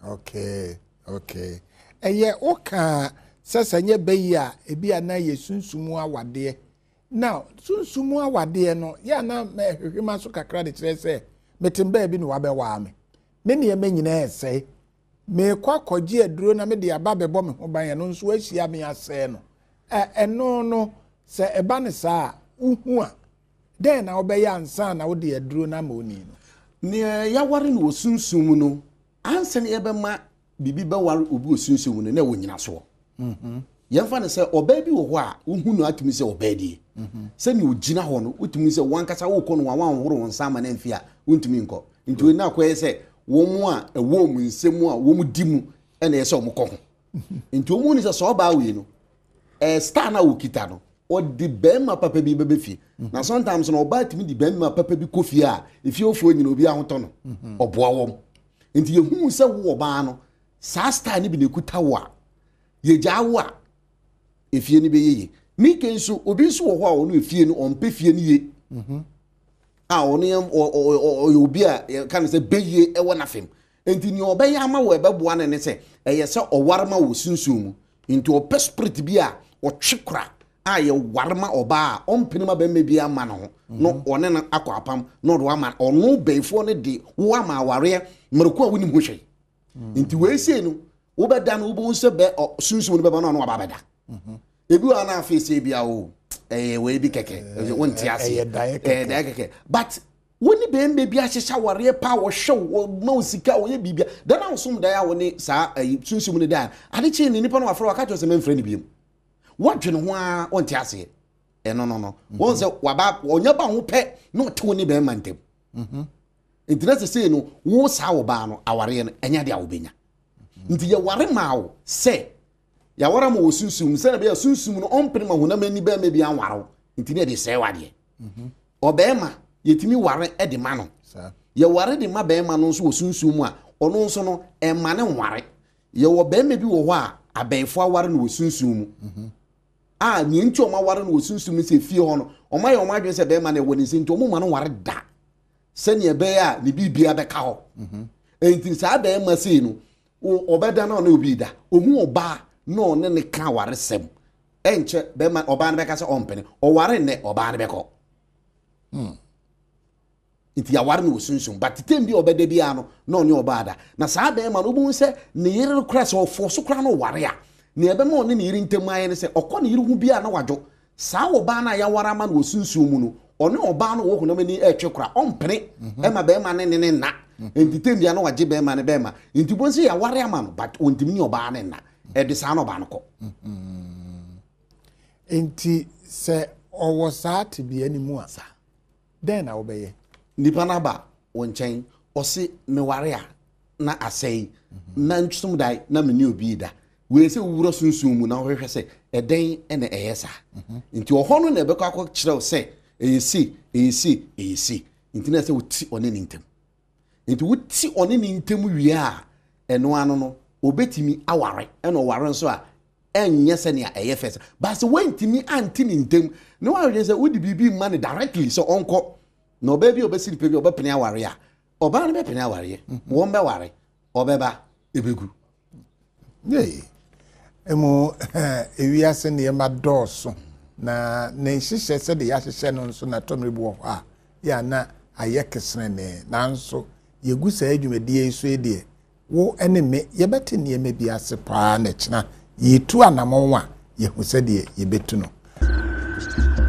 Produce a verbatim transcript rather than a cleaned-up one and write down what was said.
Okay, okay. Eye oka sasa nye beyi a ebi ana ye sunsumu awade. Now, sunsumu awade no ya na hwehwema so kakra de kire se metemba bi no wabewa me. Me ne me nyina ese. Me kwa kwaji aduro na me de aba bebo me ho ban no nso ahia me ase no. Eh eno no se eba ne sa uhu a den na obeya ansa na wo de aduro na ma oni no. Ne ya ware no sunsumu no ansa ne ebe ma bibi ba ware obi osunsumu no na wo nyina so. Mhm. Yemfa ne se oba bi wo ho a uhu no atumi se oba die. Mhm. Se ne ogina ho no utumi se wankasa wo ko no wa wan horo nsa ma na mfi a untumi nko. Nti we na koye se wo mu a ewo mu nsemu a wo mu di mu e na ye se o mu ko ho. Nti wo mu ni se so ba we no eh star na wo kita no o di bema papa bi bebe fi. Na sometimes no oba atumi di bema papa bi kofi a efi ofo nyina obi ahoto no oboa wom. Nti ye hu se wo oba no sa star ni bi na kuta wo a ye jawo a efie ni be yeye mi kenso obi so wo ho a wo no efie no ompe fie ni ye mhm a wo ne obi a kan se beye e wo na fem enti ni obe ya ma wo ebe boa ne ne se eye se owarma wo sunsumu enti o spirit bi a o twekra a ye warma oba a ompene be me bi ama no no one na akọ apam no do ama ono beifo ne de wo ama aware mreko a woni ho hwe enti we se no wo be da no wo bo se be sunsumu ne be ba no no ababeda mhm ebi wa na afese bia o eh we bi keke wonti ase eh da keke but woni be mbe bia hyehya ware pa wo hwe ma osika wo ye bibia da na osum da ya woni sa sunsum ne da ade chi ni nipa no afro aka to se memfre ne biem wodwene ho a wonti ase eh no no no won se waba onya ba ho pe no te woni be mantem mhm interest say no wo sa wo ba no aware no enya de a wo benya nti ye ware ma wo se ya wara mo sunsum se na be sunsum no ompene ma hona mani ba ma bi anwaro nti ne de se wade mhm obema yetimi ware e de ma no sa ye ware de ma be ma no so sunsum a ono nso no e ma ne nware ye wo be ma bi wo ho a abenfo aware no sunsum mhm a ni nti o ma ware no sunsum se fie ho no o ma ye o ma dwen se be ma na woni se nti o mo ma no ware da se ne be ya ni bibia be ka ho mhm enti sa be ma se no o obeda na no obi da omu oba no ne ne ka ware sem enche be ma oba ne be ka se ompene o ware ne oba ne be ko hmm iti ya ware no sunsun but tembi obeda bia no no ne oba da na sa be ma no bu se ne yire cross of force kra no ware a ne ebe ma ne yire ntem aye ne se okọ ne yire hu bia na wadwo sa oba na ya ware ma no sunsun mu no one oba no wo hu na mani etwe kra ompene e ma be ma ne ne na enti tembi ya no waje be ma ne be ma enti bo se ya ware ama no but ontimi ne oba ne na edi sa no ba no ko enti se owo sa te bi animu asa den na obeye nipa na ba wonchen osi me ware a na asai na ntsum dai na me ni obi da we se wuro sunsun mu na hwehwe se eden ene eyesa nti oho no na ebekọ akọ kire se eyesi eyesi eyesi nti na se wuti one ni ntem nti wuti one ni ntem wie a eno ano no obetimi aware eno ware nso a enye se ne eye fese but se wentimi anti ni ntem no wa re se wodi bibi man directly so onko no baby obesiri pebi obepene aware a oba ne bepene aware won be ware obeba ebegu nee emo ewiase ne ma doso na ne hihye se de ya hihye no nso na tomrebu ho a ya na ayekesene ne nanso yegusa adwumadi eso ede wo ene me yebete ne me bi ase pa na kina yetu anamonwa yehu se de yebetu no